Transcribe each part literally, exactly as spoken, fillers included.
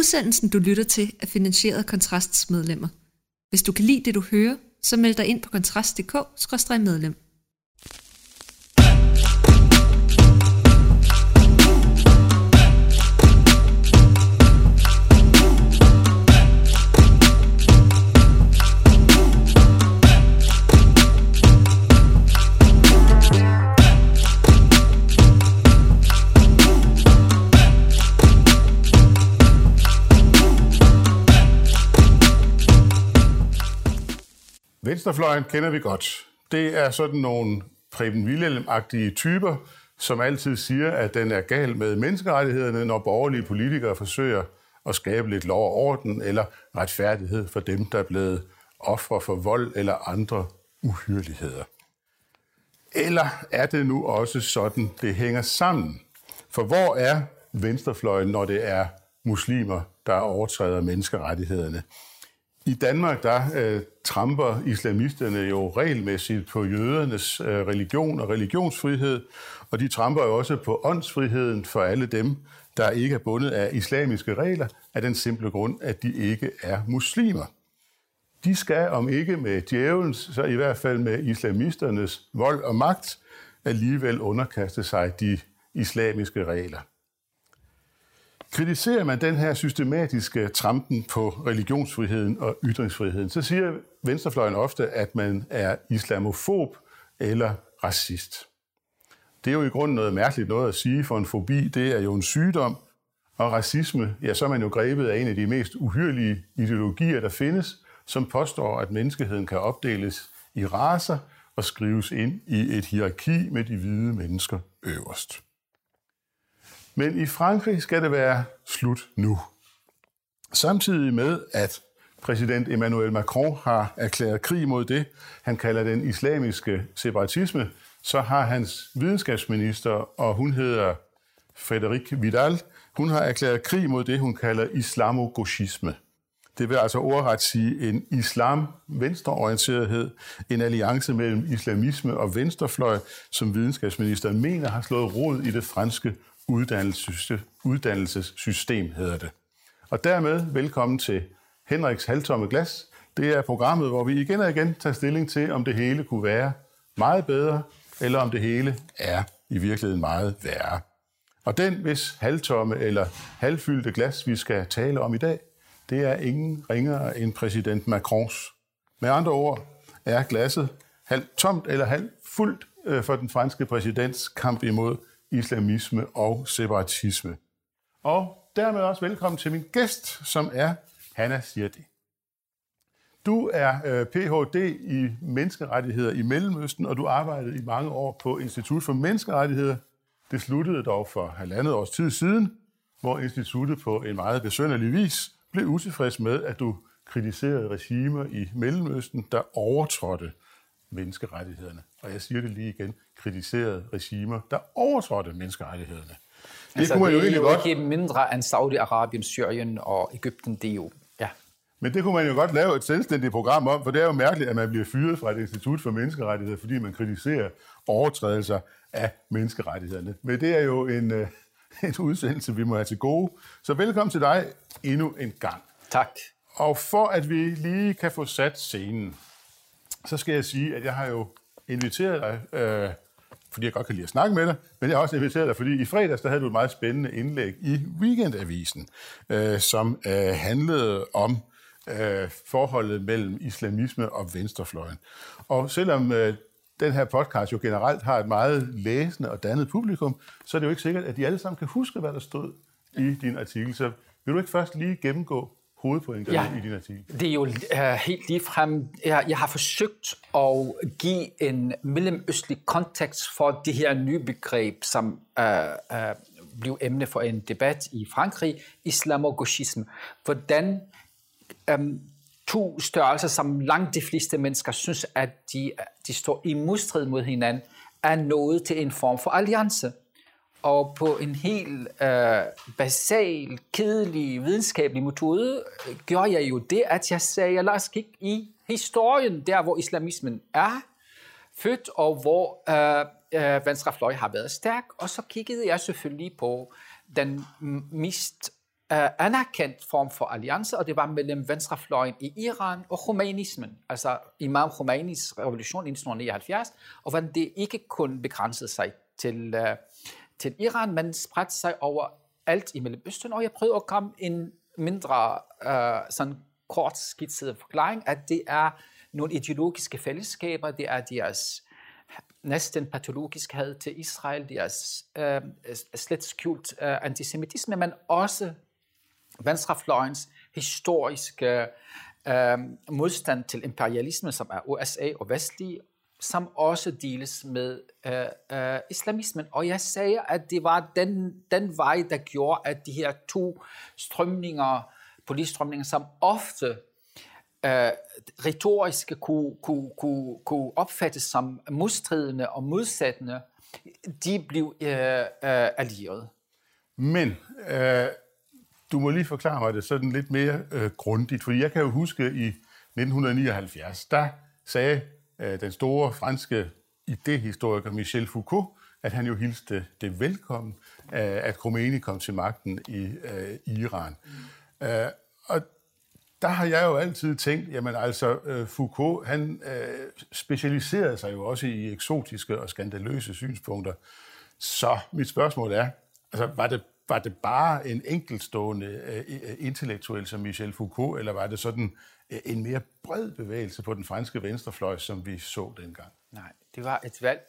Udsendelsen, du lytter til, er finansieret af Kontrasts medlemmer. Hvis du kan lide det, du hører, så meld dig ind på kontrast punktum d k skråstreg medlem. Venstrefløjen kender vi godt. Det er sådan nogle Preben Wilhjelm-agtige typer, som altid siger, at den er gal med menneskerettighederne, når borgerlige politikere forsøger at skabe lidt lov og orden eller retfærdighed for dem, der er blevet ofre for vold eller andre uhyrligheder. Eller er det nu også sådan, det hænger sammen? For hvor er venstrefløjen, når det er muslimer, der overtræder menneskerettighederne? I Danmark, der øh, tramper islamisterne jo regelmæssigt på jødernes øh, religion og religionsfrihed, og de tramper jo også på åndsfriheden for alle dem, der ikke er bundet af islamiske regler, af den simple grund, at de ikke er muslimer. De skal, om ikke med djævelens, så i hvert fald med islamisternes vold og magt, alligevel underkaste sig de islamiske regler. Kritiserer man den her systematiske trampen på religionsfriheden og ytringsfriheden, så siger venstrefløjen ofte, at man er islamofob eller racist. Det er jo i grunden noget mærkeligt noget at sige, for en fobi, det er jo en sygdom, og racisme, ja, så er man jo grebet af en af de mest uhyrlige ideologier, der findes, som påstår, at menneskeheden kan opdeles i racer og skrives ind i et hierarki med de hvide mennesker øverst. Men i Frankrig skal det være slut nu. Samtidig med, at præsident Emmanuel Macron har erklæret krig mod det, han kalder den islamiske separatisme, så har hans videnskabsminister, og hun hedder Frédérique Vidal, hun har erklæret krig mod det, hun kalder islamogauchisme. Det vil altså ordret sige en islam-venstreorienterethed, en alliance mellem islamisme og venstrefløj, som videnskabsministeren mener har slået rod i det franske uddannelsessystem, hedder det. Og dermed velkommen til Henriks halvtomme glas. Det er programmet, hvor vi igen og igen tager stilling til, om det hele kunne være meget bedre, eller om det hele er i virkeligheden meget værre. Og den, hvis halvtomme eller halvfyldte glas, vi skal tale om i dag, det er ingen ringere end præsident Macrons. Med andre ord er glasset halvt tomt eller halvt fuldt for den franske præsidents kamp imod islamisme og separatisme. Og dermed også velkommen til min gæst, som er Hanna Sirdi. Du er P H D i menneskerettigheder i Mellemøsten, og du arbejdede i mange år på Institut for Menneskerettigheder. Det sluttede dog for halvandet års tid siden, hvor instituttet på en meget besynderlig vis blev utilfreds med, at du kritiserede regimer i Mellemøsten, der overtrådte menneskerettighederne. Og jeg siger det lige igen, kritiserede regimer, der overtrådte menneskerettighederne. Det, altså, kunne man jo det er jo godt... ikke mindre end Saudi-Arabien, Syrien og Egypten, det er jo, ja. Men det kunne man jo godt lave et selvstændigt program om, for det er jo mærkeligt, at man bliver fyret fra et institut for menneskerettigheder, fordi man kritiserer overtrædelser af menneskerettighederne. Men det er jo en, uh, en udsendelse, vi må have til gode. Så velkommen til dig endnu en gang. Tak. Og for at vi lige kan få sat scenen, så skal jeg sige, at jeg har jo inviteret dig, øh, fordi jeg godt kan lide at snakke med dig, men jeg har også inviteret dig, fordi i fredags der havde du et meget spændende indlæg i Weekendavisen, øh, som øh, handlede om øh, forholdet mellem islamisme og venstrefløjen. Og selvom øh, den her podcast jo generelt har et meget læsende og dannet publikum, så er det jo ikke sikkert, at de alle sammen kan huske, hvad der stod i din artikel. Så vil du ikke først lige gennemgå hovedpointerne ja, i din artikel? Det er jo uh, helt ligefrem. Jeg, jeg har forsøgt at give en mellemøstlig kontekst for det her nye begreb, som uh, uh, blev emne for en debat i Frankrig, islamogauchisme. Hvordan um, to størrelser, som langt de fleste mennesker synes, at de, de står i modstrid mod hinanden, er nået til en form for alliance. Og på en helt øh, basal, kedelig, videnskabelig metode øh, gjorde jeg jo det, at jeg sagde, lad os kigge i historien, der hvor islamismen er født, og hvor øh, øh, venstrefløj har været stærk. Og så kiggede jeg selvfølgelig på den mest anerkendt form for alliance, og det var mellem venstrefløjen i Iran og Khomeinismen, altså Imam Khomeinis revolution i nitten nioghalvfjerds, og hvordan det ikke kun begrænsede sig til, uh, til Iran, men spredte sig over alt i Mellemøsten, og jeg prøvede at komme en mindre uh, sådan kort skitset forklaring, at det er nogle ideologiske fællesskaber, det er deres næsten patologisk had til Israel, deres øh, slet skjult øh, antisemitisme, men også venstrefløjens historiske øh, modstand til imperialisme, som er U S A og vestlige, som også deles med øh, øh, islamismen. Og jeg sagde, at det var den, den vej, der gjorde, at de her to strømninger, politistrømninger, som ofte Uh, retoriske kunne, kunne, kunne, kunne opfattes som modstridende og modsættende, de blev uh, uh, allierede. Men uh, du må lige forklare mig det sådan lidt mere uh, grundigt, fordi jeg kan jo huske i nitten nioghalvfjerds, der sagde uh, den store franske idehistoriker Michel Foucault, at han jo hilste det velkommen, uh, at Khomeini kom til magten i uh, Iran. Mm. Uh, og der har jeg jo altid tænkt, jamen altså, Foucault, han øh, specialiserede sig jo også i eksotiske og skandaløse synspunkter. Så mit spørgsmål er, altså, var det, var det bare en enkeltstående øh, intellektuel som Michel Foucault, eller var det sådan øh, en mere bred bevægelse på den franske venstrefløj, som vi så dengang? Nej, det var et valg.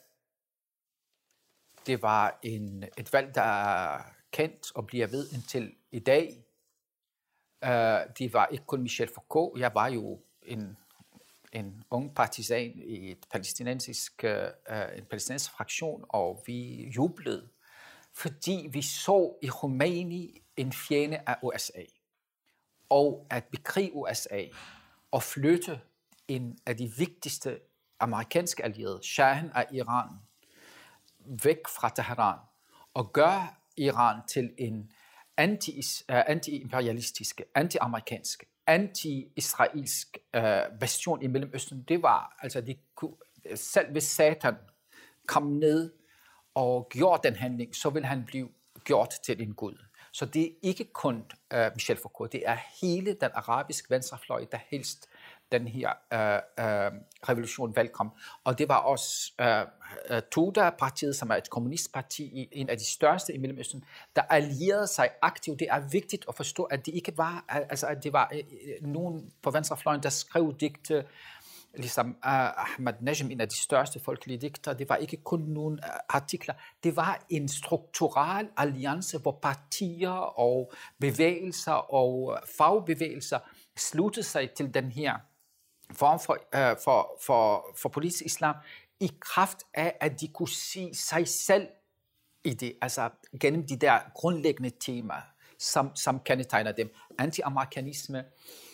Det var en, et valg, der er kendt og bliver ved indtil i dag. Uh, det var ikke kun Michel Foucault. Jeg var jo en, en ung partisan i et palæstinensisk, uh, en palæstinensisk fraktion, og vi jublede, fordi vi så i Khomeini en fjende af U S A. Og at bekrige U S A og flytte en af de vigtigste amerikanske allierede, Shahen af Iran, væk fra Teheran, og gøre Iran til en anti, uh, anti-imperialistiske, anti-amerikanske, anti-israelsk uh, version i Mellemøsten. Det var, altså, de kunne, selv hvis Satan kom ned og gjorde den handling, så vil han blive gjort til en gud. Så det er ikke kun uh, Michel Foucault, det er hele den arabiske venstrefløj, der helst den her uh, uh, revolution velkommen. Og det var også uh, uh, Tuda-partiet, som er et kommunistparti, i en af de største i Mellemøsten, der allierede sig aktivt. Det er vigtigt at forstå, at det ikke var, altså at det var uh, nogen på venstrefløjen, der skrev digte, ligesom uh, Ahmad Najm, en af de største folkelige digter. Det var ikke kun nogle uh, artikler. Det var en strukturel alliance, hvor partier og bevægelser og fagbevægelser sluttede sig til den her form for, uh, for, for, for politisk islam, i kraft af, at de kunne se sig selv i det, altså gennem de der grundlæggende temaer, som, som kendetegner dem. Anti-amerikanisme,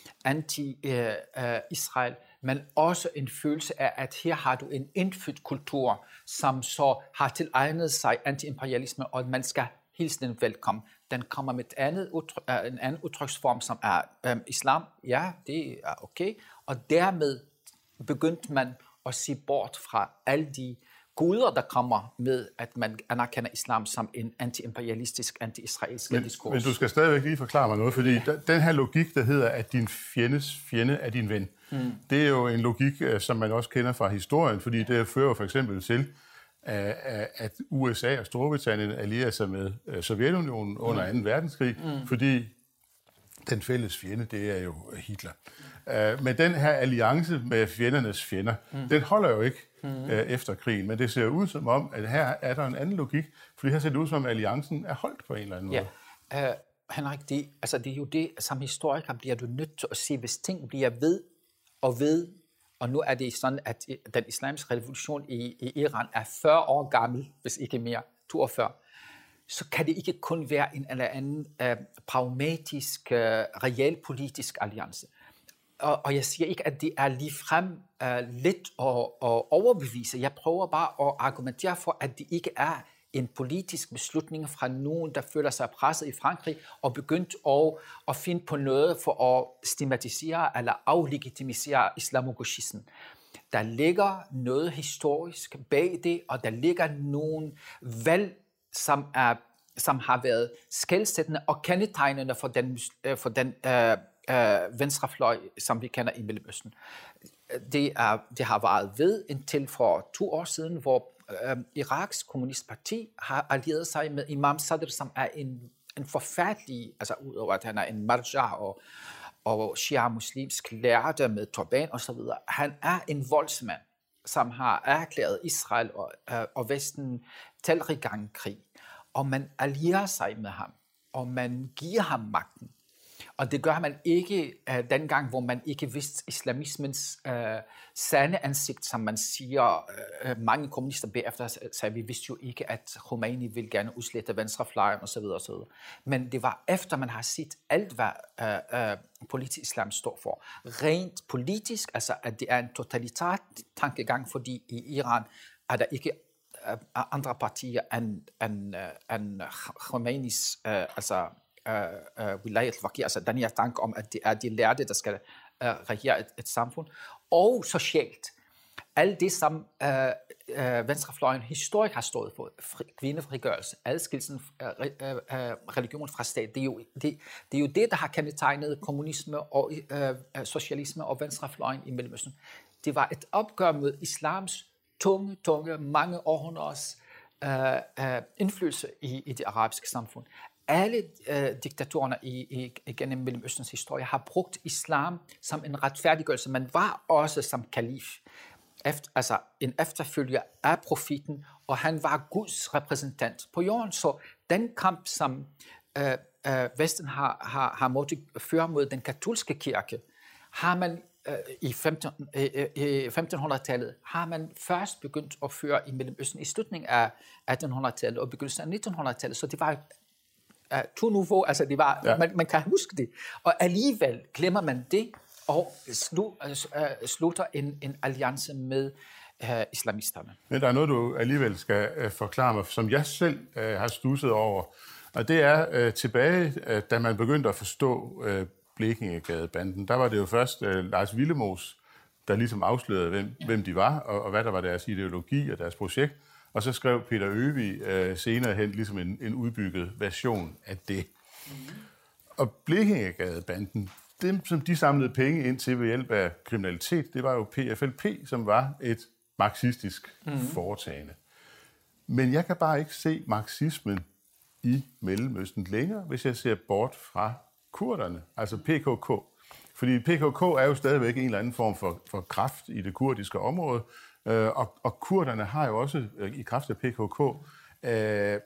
anti-Israel, men også en følelse af, at her har du en indfødt kultur, som så har tilegnet sig anti-imperialisme, og man skal hilse den velkommen. Den kommer med et andet udtryk, en anden udtryksform, som er um, islam. Ja, det er okay. Og dermed begyndte man at se bort fra alle de goder, der kommer med, at man anerkender islam som en anti-imperialistisk, anti-israelsk men, diskurs. Men du skal stadigvæk lige forklare mig noget, fordi den her logik, der hedder, at din fjendes fjende er din ven, mm. det er jo en logik, som man også kender fra historien, fordi det fører for eksempel til, at U S A og Storbritannien allierer sig med Sovjetunionen under anden verdenskrig, mm. fordi den fælles fjende, det er jo Hitler. Men den her alliance med fjendernes fjender, mm. den holder jo ikke mm. efter krigen, men det ser ud som om, at her er der en anden logik, fordi her ser det ud som om, alliancen er holdt på en eller anden måde. Ja. Uh, Henrik, det, altså det er jo det, som historiker bliver du nødt til at se, hvis ting bliver ved og ved, og nu er det sådan, at den islamiske revolution i, i Iran er fyrre år gammel, hvis ikke mere, toogfyrre, så kan det ikke kun være en eller anden uh, pragmatisk, uh, realpolitisk alliance. Og, og jeg siger ikke, at det er ligefrem uh, let at, at overbevise. Jeg prøver bare at argumentere for, at det ikke er en politisk beslutning fra nogen, der føler sig presset i Frankrig, og begyndt at, at finde på noget for at stigmatisere eller aflegitimisere islamogoshismen. Der ligger noget historisk bag det, og der ligger nogle valg, som er som har været skelsættende og kendetegnende for den, for den øh, øh, venstrefløj, som vi kender i Mellemøsten. Det, er, det har varet ved indtil for to år siden, hvor øh, Iraks kommunistparti har allieret sig med Imam Sadr, som er en, en forfærdelig, altså udover at han er en marja og, og shia-muslimsk lærte med turban osv. Han er en voldsmand, som har erklæret Israel og, øh, og Vesten talrige gange krig. Og man allierer sig med ham, og man giver ham magten. Og det gør man ikke uh, dengang, hvor man ikke vidste islamismens uh, sande ansigt, som man siger. Uh, mange kommunister bagefter sagde, vi vidste jo ikke, at Khomeini ville gerne udslette venstrefløjen osv. osv. Men det var efter, man har set alt, hvad uh, uh, politisk islam står for. Rent politisk, altså at det er en totalitær tankegang, fordi i Iran er der ikke uh, andre partier end, end, uh, end Khomeinis, uh, altså Uh, uh, wilayat al-faqih, altså den her tanke om, at det er de lærte, der skal uh, regere et, et samfund, og socialt. Alt det, som uh, uh, venstrefløjen historisk har stået for, fri, kvindefrigørelse, adskillelsen uh, uh, religion fra stat, det er, jo, det, det er jo det, der har kendetegnet kommunisme og uh, socialisme og venstrefløjen i Mellemøsten. Det var et opgør med islams tunge, tunge, mange århundreders uh, uh, indflydelse i, i det arabiske samfund. Alle øh, diktatorerne i, i, gennem Mellemøstens historie har brugt islam som en retfærdiggørelse. Man var også som kalif, efter, altså en efterfølger af profeten, og han var Guds repræsentant på jorden. Så den kamp, som øh, øh, Vesten har, har, har måttet føre mod den katolske kirke, har man øh, i femtenhundredetallet, har man først begyndt at føre i Mellemøsten i slutningen af attenhundredetallet og begyndelsen af nittenhundredetallet. Så det var Uh, tout nouveau, altså det var, ja. man, man kan huske det, og alligevel glemmer man det, og slu, uh, slutter en, en alliance med uh, islamisterne. Men der er noget, du alligevel skal uh, forklare mig, som jeg selv uh, har studset over, og det er uh, tilbage, uh, da man begyndte at forstå uh, Blekingegadebanden. Der var det jo først uh, Lars Willemoes, der ligesom afslørede, hvem, hvem de var, og, og hvad der var deres ideologi og deres projekt. Og så skrev Peter Øvig øh, senere hen ligesom en, en udbygget version af det. Mm-hmm. Og Blekingegadebanden, dem som de samlede penge ind til ved hjælp af kriminalitet, det var jo P F L P, som var et marxistisk mm-hmm. foretagende. Men jeg kan bare ikke se marxismen i Mellemøsten længere, hvis jeg ser bort fra kurderne, altså P K K. Fordi P K K er jo stadigvæk en eller anden form for, for kraft i det kurdiske område, Og, og kurderne har jo også i kraft af P K K øh,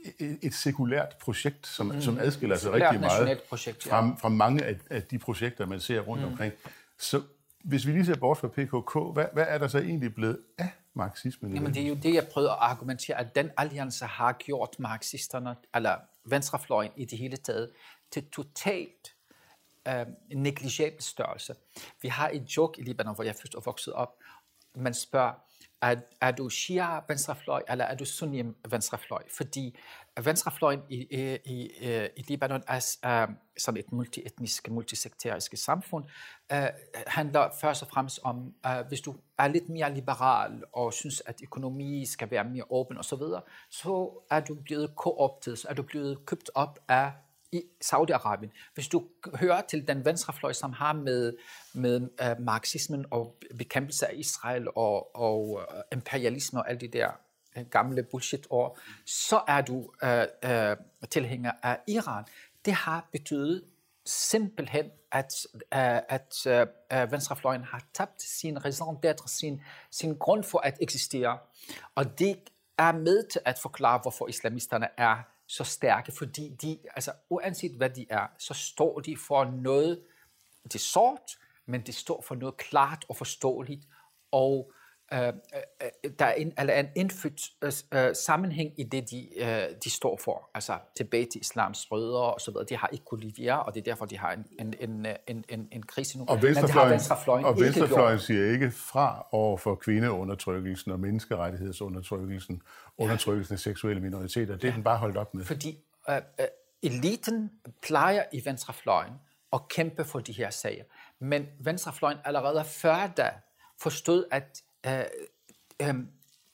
et sekulært projekt, som, mm. som adskiller sig rigtig meget projekt, ja. fra, fra mange af, af de projekter, man ser rundt mm. omkring. Så hvis vi lige ser bort fra P K K, hvad, hvad er der så egentlig blevet af marxismen? Jamen, det er jo det, jeg prøvede at argumentere, at den alliance har gjort marxisterne, eller venstrefløjen i det hele taget, til totalt øh, negligiabel størrelse. Vi har et joke i Libanon, hvor jeg først er vokset op. Man spørger, er, er du shia-venstrefløj, eller er du sunni-venstrefløj? Fordi venstrefløjen i, i, i, i Libanon er uh, som et multietnisk, multisekterisk samfund, uh, handler først og fremmest om, uh, hvis du er lidt mere liberal og synes, at økonomi skal være mere åben osv., så, så er du blevet kooptet, så er du blevet købt op af i Saudi-Arabien. Hvis du hører til den venstrefløj, som har med, med uh, marxismen og bekæmpelse af Israel og, og uh, imperialisme og alle de der uh, gamle bullshit-ord, så er du uh, uh, tilhænger af Iran. Det har betydet simpelthen, at, uh, at uh, venstrefløjen har tabt sin raison d'être, sin, sin grund for at eksistere. Og det er med til at forklare, hvorfor islamisterne er så stærke, fordi de, altså uanset hvad de er, så står de for noget, det er sort, men det står for noget klart og forståeligt, og øh, øh, der er en, eller en indfødt øh, sammenhæng i det, de, øh, de står for, altså tilbage til islams rødder og så videre. De har ikke kollidier, og det er derfor, de har en, en, en, en, en, en krise nu. Og venstrefløjen, venstrefløjen, og venstrefløjen siger ikke fra over for kvindeundertrykkelsen og menneskerettighedsundertrykkelsen, undertrykkelsen af seksuelle minoriteter. Det er ja, den bare holdt op med. Fordi øh, øh, eliten plejer i venstrefløjen at kæmpe for de her sager. Men venstrefløjen allerede før da forstod, at øh, øh,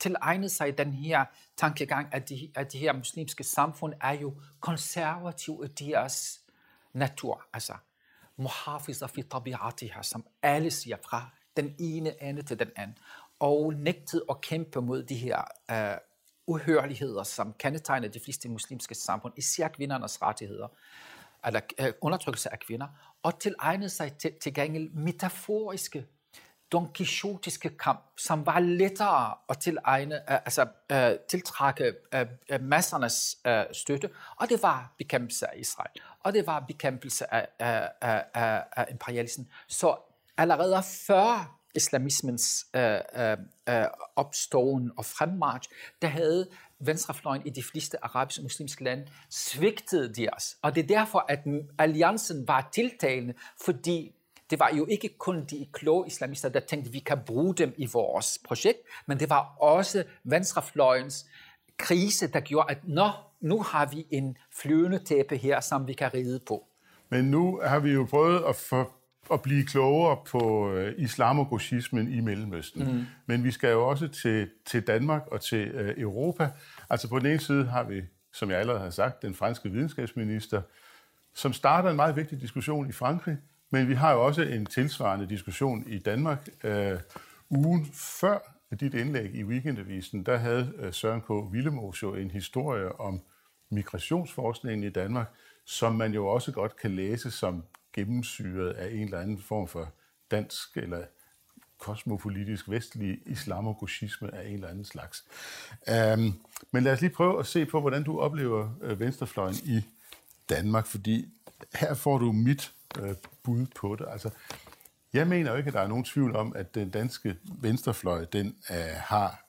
tilegnet sig den her tankegang, at de, at de her muslimske samfund er jo konservative i deres natur. Altså, muhafiza fi tabi'atiha, som alle siger fra den ene ende til den anden, og nægtede at kæmpe mod de her uh, uhørligheder, som kendetegner de fleste muslimske samfund, især kvindernes rettigheder, eller uh, undertrykkelse af kvinder, og tilegnede sig til, til gengæld metaforiske, Don Quixotiske kamp, som var lettere at tilegne, uh, altså, uh, tiltrække uh, massernes uh, støtte, og det var bekæmpelse af Israel, og det var bekæmpelse af, af, af, af imperialismen. Så allerede før islamismens uh, uh, uh, opståen og fremmarch, der havde venstrefløjen i de fleste arabiske og muslimske lande svigtet deres. Og det er derfor, at alliancen var tiltalende, fordi det var jo ikke kun de kloge islamister, der tænkte, at vi kan bruge dem i vores projekt, men det var også venstrefløjens krise, der gjorde, at nå, nu har vi en flyvende tæppe her, som vi kan ride på. Men nu har vi jo prøvet at, for, at blive klogere på islamogoshismen i Mellemøsten. Mm. Men vi skal jo også til, til Danmark og til uh, Europa. Altså på den ene side har vi, som jeg allerede har sagt, den franske videnskabsminister, som starter en meget vigtig diskussion i Frankrig, men vi har jo også en tilsvarende diskussion i Danmark. Uh, ugen før dit indlæg i Weekendavisen, der havde uh, Søren K. Willemoes jo en historie om migrationsforskningen i Danmark, som man jo også godt kan læse som gennemsyret af en eller anden form for dansk eller kosmopolitisk vestlig islamogoshisme af en eller anden slags. Um, men lad os lige prøve at se på, hvordan du oplever uh, venstrefløjen i Danmark, fordi her får du mit uh, bud på det. Altså, jeg mener jo ikke, at der er nogen tvivl om, at den danske venstrefløj, den uh, har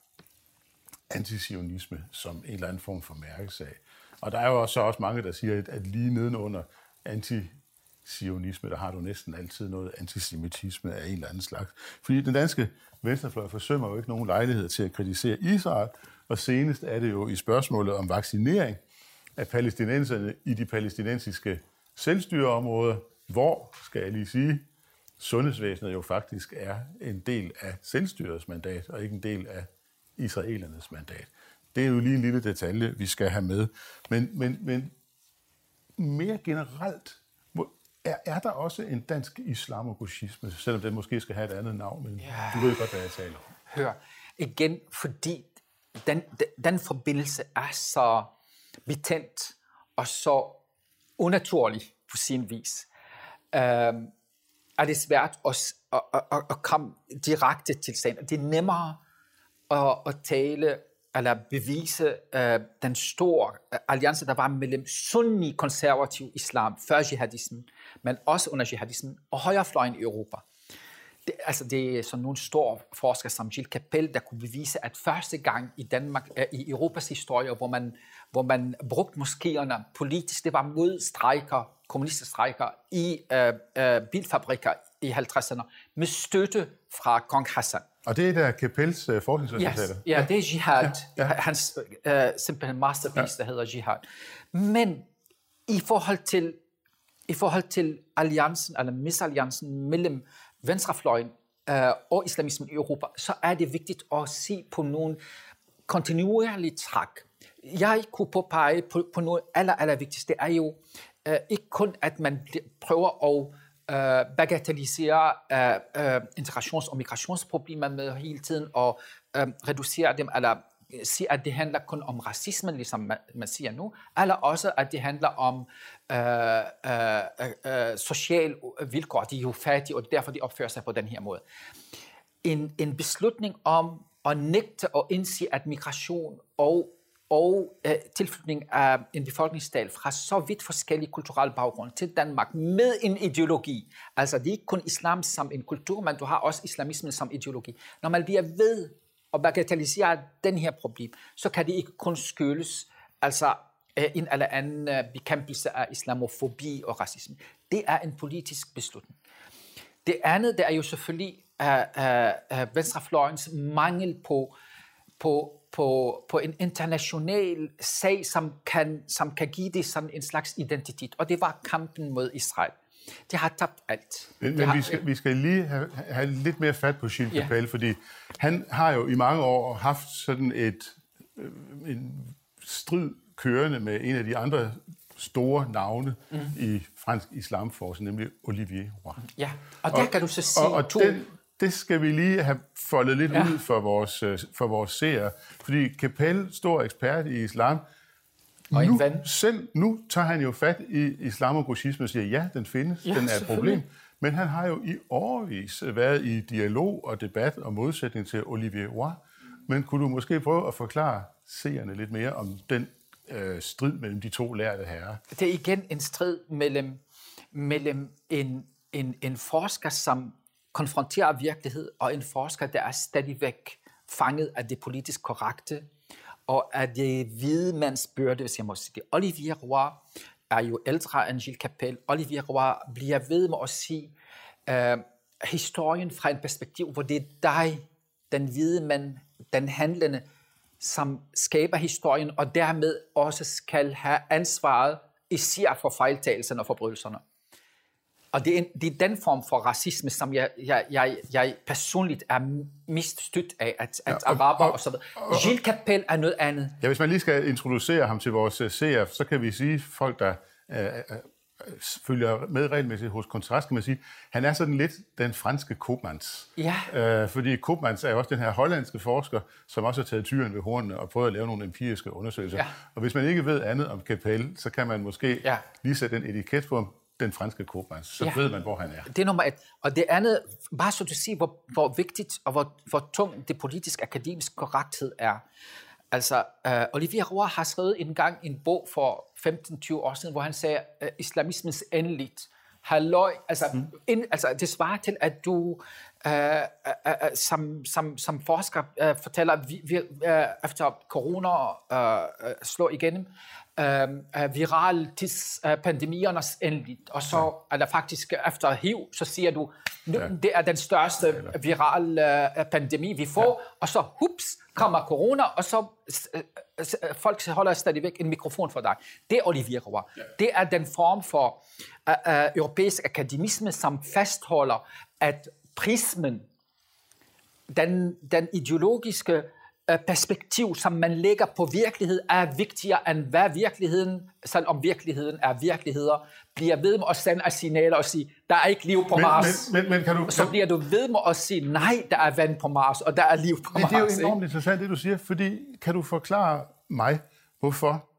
antisionisme som en eller anden form for mærkesag. Og der er jo også, også mange, der siger, at lige nedenunder antisionisme, der har du næsten altid noget antisemitisme af en eller anden slags. Fordi den danske venstrefløj forsømmer jo ikke nogen lejlighed til at kritisere Israel, og senest er det jo i spørgsmålet om vaccinering af palæstinenserne i de palæstinensiske selvstyreområder, hvor, skal jeg lige sige, sundhedsvæsenet jo faktisk er en del af selvstyrets mandat, og ikke en del af israelernes mandat. Det er jo lige en lille detalje, vi skal have med. Men, men, men mere generelt, er, er der også en dansk islamogoshisme, selvom den måske skal have et andet navn, men ja. Du ved godt, hvad jeg taler om. Hør, igen, fordi den, den, den forbindelse er så betændt og så unaturlig på sin vis, øhm, er det svært at, at, at, at komme direkte til sagen. Det er nemmere at, at tale eller bevise uh, den store uh, alliance, der var mellem sunni-konservativ islam før jihadismen, men også under jihadismen og højrefløjen i Europa. Det, altså det er sådan nogle store forskere som Gilles Kepel, der kunne bevise, at første gang i Danmark, uh, i Europas historie, hvor man, hvor man brugte moskéerne politisk, det var mod strejker, kommuniststrejker i uh, uh, bilfabrikker i halvtredserne, med støtte fra kong Hassan. Og det er der Kepels uh, forskningsresultater? Yes. Ja, det er jihad. Ja, ja. Hans uh, simpelthen masterpiece, ja. Der hedder jihad. Men i forhold til, i forhold til alliancen, eller misalliancen mellem venstrefløjen uh, og islamismen i Europa, så er det vigtigt at se på nogle kontinuerlige træk. Jeg kunne påpege på, på noget aller, aller vigtigste. Det er jo uh, ikke kun, at man prøver at Uh, bagatellisere uh, uh, integrations- og migrationsproblemer med hele tiden, og uh, reducere dem, eller sige, at det handler kun om racismen, ligesom man, man siger nu, eller også, at det handler om uh, uh, uh, social vilkår. De er jo fattige, og derfor de opfører sig på den her måde. En, en beslutning om at nægte og indse, at migration og og øh, tilflytning af en befolkningsdel fra så vidt forskellige kulturelle baggrunde til Danmark med en ideologi. Altså det er ikke kun islam som en kultur, men du har også islamismen som ideologi. Når man bliver ved at bagatellisere den her problem, så kan det ikke kun skyldes altså, øh, en eller anden øh, bekæmpelse af islamofobi og racisme. Det er en politisk beslutning. Det andet, det er jo selvfølgelig øh, øh, venstrefløjens mangel på, på På, på en international sag, som kan, som kan give det sådan en slags identitet. Og det var kampen mod Israel. de har tabt alt. Men, men har, vi, skal, vi skal lige have, have lidt mere fat på Gilles Ja. Kepel, fordi han har jo i mange år haft sådan et, øh, en strid kørende med en af de andre store navne mm. i fransk islamforskning, nemlig Olivier Roy. Ja, og der og, kan du så sige og, og to... Den, det skal vi lige have foldet lidt Ja. ud for vores, for vores seere, fordi Kepel, stor ekspert i islam, Og en nu, ven. selv nu tager han jo fat i islamogosisme og siger, ja, den findes, Ja, den er et selvfølgelig. problem. Men han har jo i årevis været i dialog og debat og modsætning til Olivier Roy. Men kunne du måske prøve at forklare seerne lidt mere om den øh, strid mellem de to lærte herrer? Det er igen en strid mellem, mellem en, en, en forsker, som konfronterer virkelighed, og en forsker, der er stadigvæk fanget af det politisk korrekte, og af det hvide mands byrde, hvis jeg må sige det. Olivier Roy er jo ældre end Gilles Kepel. Olivier Roy bliver ved med at sige øh, historien fra en perspektiv, hvor det er dig, den hvide mand, den handlende, som skaber historien, og dermed også skal have ansvaret, især for fejltagelserne og forbrydelserne. Og det er, det er den form for racisme, som jeg, jeg, jeg, jeg personligt er mest stødt af, at, at ja, og, araber og, og så videre. Gilles Kepel er noget andet. Ja, hvis man lige skal introducere ham til vores uh, seere, så kan vi sige, folk der uh, uh, følger med regelmæssigt hos Kontrast, kan man sige, han er sådan lidt den franske Koopmans. Ja. Uh, fordi Koopmans er jo også den her hollandske forsker, som også har taget tyren ved hornene og prøvet at lave nogle empiriske undersøgelser. Ja. Og hvis man ikke ved andet om Kepel, så kan man måske ja. lige sætte en etiket på ham, den franske Koopmans, så ja. ved man, hvor han er. Det er nummer et. Og det andet, bare så du siger, hvor, hvor vigtigt og hvor, hvor tung det politisk akademisk korrekthed er. Altså, uh, Olivier Roy har skrevet en gang en bog for femten tyve år siden, hvor han sagde, uh, islamismens endeligt. Halløj, altså, mm. ind, altså, det svarer til, at du uh, uh, uh, som, som, som forsker uh, fortæller, vi, vi, uh, efter corona uh, uh, slår igennem, uh, uh, viral tidspandemiernes uh, endeligt. Og så ja. er der faktisk efter H I V, så siger du, nu, ja. det er den største viral uh, pandemi, vi får, ja. og så hups, kommer corona, og så uh, folk holder stadigvæk en mikrofon for dig. Det er Olivier Roy. Ja. Det er den form for uh, uh, europæisk akademisme, som fastholder, at prismen, den, den ideologiske uh, perspektiv, som man lægger på virkelighed, er vigtigere end hvad virkeligheden, selvom virkeligheden er virkeligheder, bliver ved med at sende af signaler og sige, der er ikke liv på men, Mars. Men, men, men kan du, så bliver du ved med at sige, nej, der er vand på Mars, og der er liv på men Mars. Det er jo enormt interessant, det du siger, fordi kan du forklare mig, hvorfor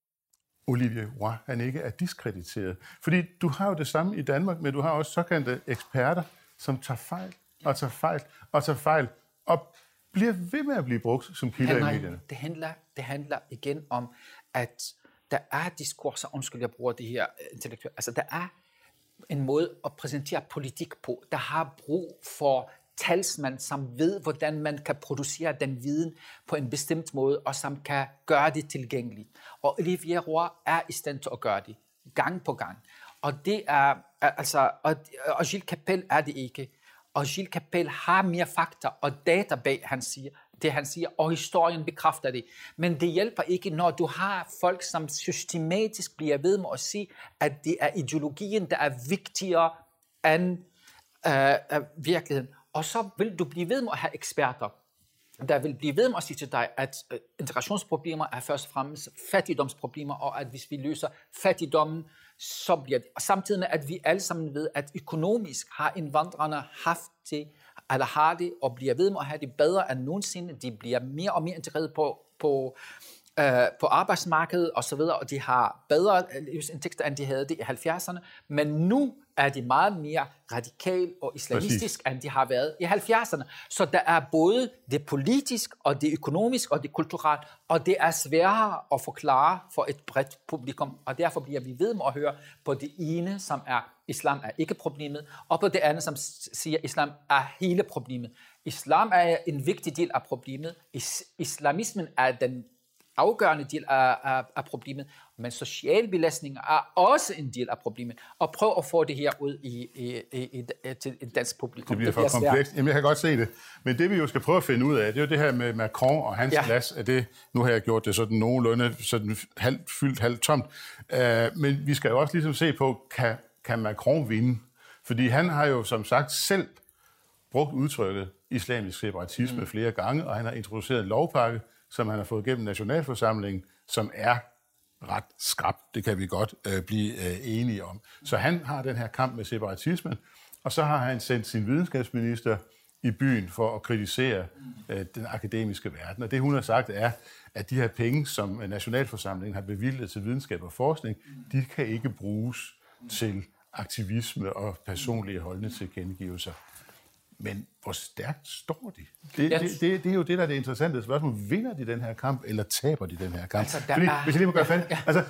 Olivier Roy, han ikke er diskrediteret? Fordi du har jo det samme i Danmark, men du har også såkaldte eksperter, som tager fejl, og tager fejl, og tager fejl, og bliver ved med at blive brugt som kilder i medierne. Det handler, det handler igen om, at der er diskurser, undskyld, jeg bruger det her intellektuelt, altså der er en måde at præsentere politik på, der har brug for talsmand, som ved, hvordan man kan producere den viden på en bestemt måde, og som kan gøre det tilgængeligt. Og Olivier Roy er i stand til at gøre det, gang på gang. Og det er, altså, og, og Gilles Kepel er det ikke. Og Gilles Kepel har mere fakta og data bag, han siger, det han siger, og historien bekræfter det. Men det hjælper ikke, når du har folk, som systematisk bliver ved med at sige, at det er ideologien, der er vigtigere end øh, virkeligheden. Og så vil du blive ved med at have eksperter, der vil blive ved med at sige til dig, at integrationsproblemer er først og fremmest fattigdomsproblemer, og at hvis vi løser fattigdommen, så bliver det. Og samtidig med, at vi alle sammen ved, at økonomisk har indvandrerne haft det, eller har det, og bliver ved med at have det bedre end nogensinde. De bliver mere og mere integreret på, på, øh, på arbejdsmarkedet og så videre, og de har bedre livsindtægter, end de havde det i halvfjerdserne. Men nu er de meget mere radikal og islamistisk, Præcis. end de har været i halvfjerdserne. Så der er både det politisk, og det økonomisk, og det kulturelt, og det er sværere at forklare for et bredt publikum, og derfor bliver vi ved med at høre på det ene, som er, islam er ikke problemet, og på det andet, som siger, islam er hele problemet. Islam er en vigtig del af problemet. Is- islamismen er den afgørende del af, af, af problemet, men social belastning er også en del af problemet. Og prøv at få det her ud i, i, i, i, til et dansk publikum. Det bliver for komplekst. Jamen, jeg kan godt se det. Men det vi jo skal prøve at finde ud af, det er jo det her med Macron og hans ja. glas. Er det, nu har jeg gjort det sådan nogenlunde sådan halvt fyldt, halvt tomt. Uh, men vi skal jo også ligesom se på, kan kan Macron vinde? Fordi han har jo som sagt selv brugt udtrykket islamisk separatisme mm. flere gange, og han har introduceret en lovpakke, som han har fået gennem nationalforsamlingen, som er ret skrap. Det kan vi godt øh, blive øh, enige om. Så han har den her kamp med separatismen, og så har han sendt sin videnskabsminister i byen for at kritisere øh, den akademiske verden. Og det, hun har sagt, er, at de her penge, som nationalforsamlingen har bevilget til videnskab og forskning, de kan ikke bruges til aktivisme og personlige holdende tilkendegivelser. Men hvor stærkt står de? Det, det, det, det er jo det, der er det interessante spørgsmål. Vinder de den her kamp, eller taber de den her kamp? Altså, fordi, er... Hvis jeg lige må gøre fat, ja. altså,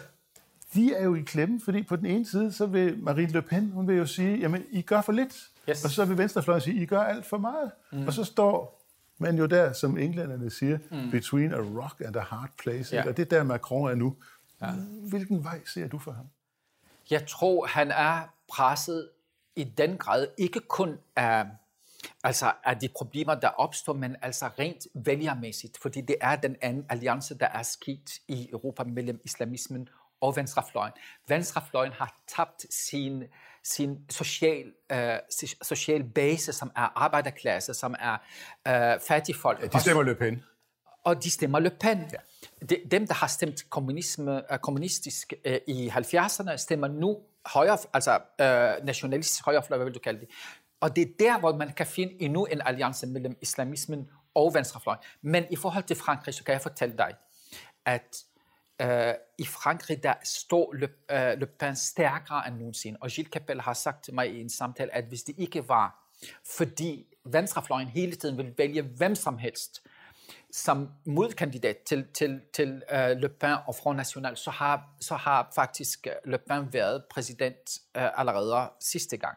de er jo i klemme, fordi på den ene side, så vil Marine Le Pen, hun vil jo sige, jamen, I gør for lidt. Yes. Og så vil venstrefløjen sige, I gør alt for meget. Mm. Og så står man jo der, som englænderne siger, mm. between a rock and a hard place. Ja. Og det er der, Macron er nu. Ja. Hvilken vej ser du for ham? Jeg tror, han er presset i den grad, ikke kun af, altså af de problemer, der opstår, men altså rent vælgermæssigt, fordi det er den anden alliance, der er sket i Europa mellem islamismen og venstrefløjen. Venstrefløjen har tabt sin, sin social, øh, social base, som er arbejderklasse, som er øh, fattigfolk. Ja, de stemmer Le Pen. Og de stemmer Le Pen. Ja. De, dem, der har stemt kommunisme, kommunistisk øh, i halvfjerdserne, stemmer nu højre, altså øh, nationalistisk højrefløj, hvad vil du kalde det. Og det er der, hvor man kan finde endnu en alliance mellem islamismen og venstrefløjen. Men i forhold til Frankrig, så kan jeg fortælle dig, at øh, i Frankrig, der står Le, øh, Le Pen stærkere end nogensinde. Og Gilles Kepel har sagt til mig i en samtale, at hvis det ikke var, fordi venstrefløjen hele tiden vil vælge hvem som helst, som modkandidat til, til, til uh, Le Pen og Front National, så har, så har faktisk Le Pen været præsident uh, allerede sidste gang.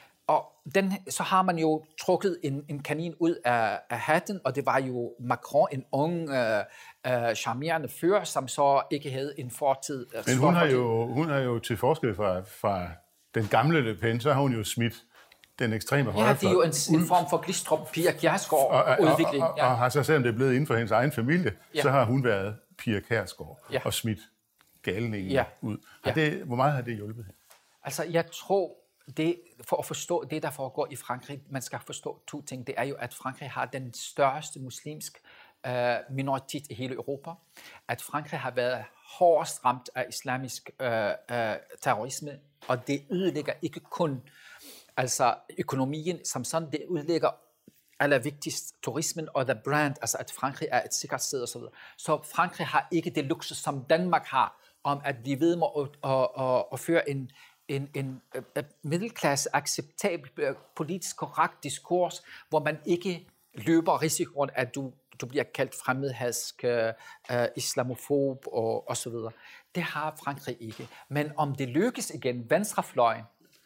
Og den, så har man jo trukket en, en kanin ud af, af hatten, og det var jo Macron, en ung, uh, uh, charmerende fyr, som så ikke havde en fortid. Uh, Men hun har, jo, hun har jo til forskel fra, fra den gamle Le Pen, så har hun jo smidt den ekstreme højrefløj. Ja, det er jo en, en form for Glistrup, Pia Kjærsgaard og, og, udvikling. Og, og, og, og har så selvom det er blevet inden for hendes egen familie, ja. så har hun været Pia Kjærsgaard ja. og smidt galningen ja. ud. Har ja. det, hvor meget har det hjulpet? Altså, jeg tror, det, for at forstå det, der foregår i Frankrig, man skal forstå to ting. Det er jo, at Frankrig har den største muslimsk uh, minoritet i hele Europa. At Frankrig har været hårdest ramt af islamisk uh, uh, terrorisme, og det ødelægger ikke kun altså økonomien som sådan, det udlægger allervigtigst turismen og the brand, altså at Frankrig er et sikkert sted osv. Så, så Frankrig har ikke det luksus, som Danmark har, om at blive ved med at, at, at, at føre en, en, en middelklasse, acceptabel, politisk korrekt diskurs, hvor man ikke løber risikoen, at du, du bliver kaldt fremmedhadsk, uh, islamofob og, og så videre. Det har Frankrig ikke. Men om det lykkes igen, venstrefløjen,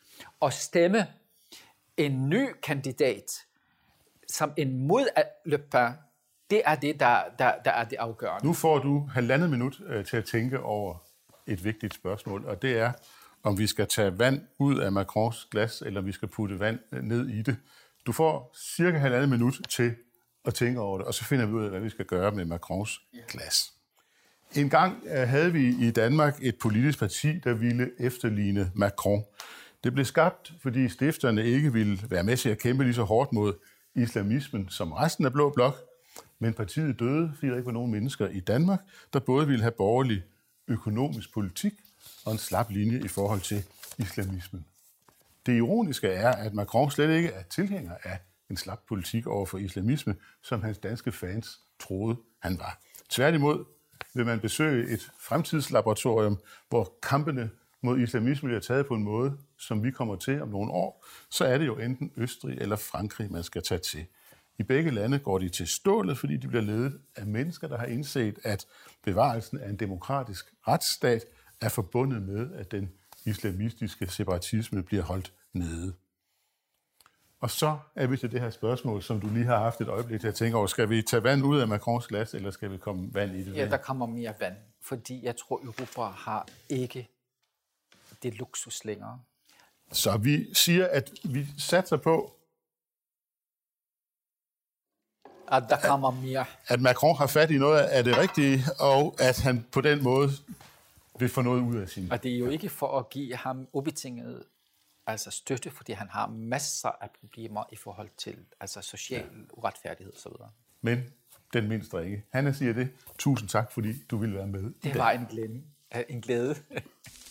at stemme en ny kandidat som en mod Le Pen, det er det, der, der, der er det afgørende. Nu får du halvandet minut øh, til at tænke over et vigtigt spørgsmål, og det er, om vi skal tage vand ud af Macrons glas, eller om vi skal putte vand ned i det. Du får cirka halvandet minut til at tænke over det, og så finder vi ud af, hvad vi skal gøre med Macrons glas. En gang øh, havde vi i Danmark et politisk parti, der ville efterligne Macron. Det blev skabt, fordi stifterne ikke ville være med til at kæmpe lige så hårdt mod islamismen som resten af Blå Blok, men partiet døde, fordi der ikke var nogen mennesker i Danmark, der både ville have borgerlig økonomisk politik og en slap linje i forhold til islamismen. Det ironiske er, at Macron slet ikke er tilhænger af en slap politik over for islamisme, som hans danske fans troede, han var. Tværtimod vil man besøge et fremtidslaboratorium, hvor kampene mod islamisme bliver taget på en måde, som vi kommer til om nogle år, så er det jo enten Østrig eller Frankrig, man skal tage til. I begge lande går de til stålet, fordi de bliver ledet af mennesker, der har indset, at bevarelsen af en demokratisk retsstat er forbundet med, at den islamistiske separatisme bliver holdt nede. Og så er vi til det her spørgsmål, som du lige har haft et øjeblik til at tænke over. Skal vi tage vand ud af Macrons glas, eller skal vi komme vand i det? Ja, der kommer mere vand, fordi jeg tror, Europa har ikke det luksus længere. Så vi siger, at vi satser på, at der kommer mere. At Macron har fat i noget af det rigtige, og at han på den måde vil få noget ud af sin. Og det er jo ikke for at give ham ubetinget altså støtte, fordi han har masser af problemer i forhold til altså social ja. uretfærdighed osv. Men den mindste ringe. Hanne siger det. Tusind tak, fordi du ville være med. Det var en glæde. En glæde.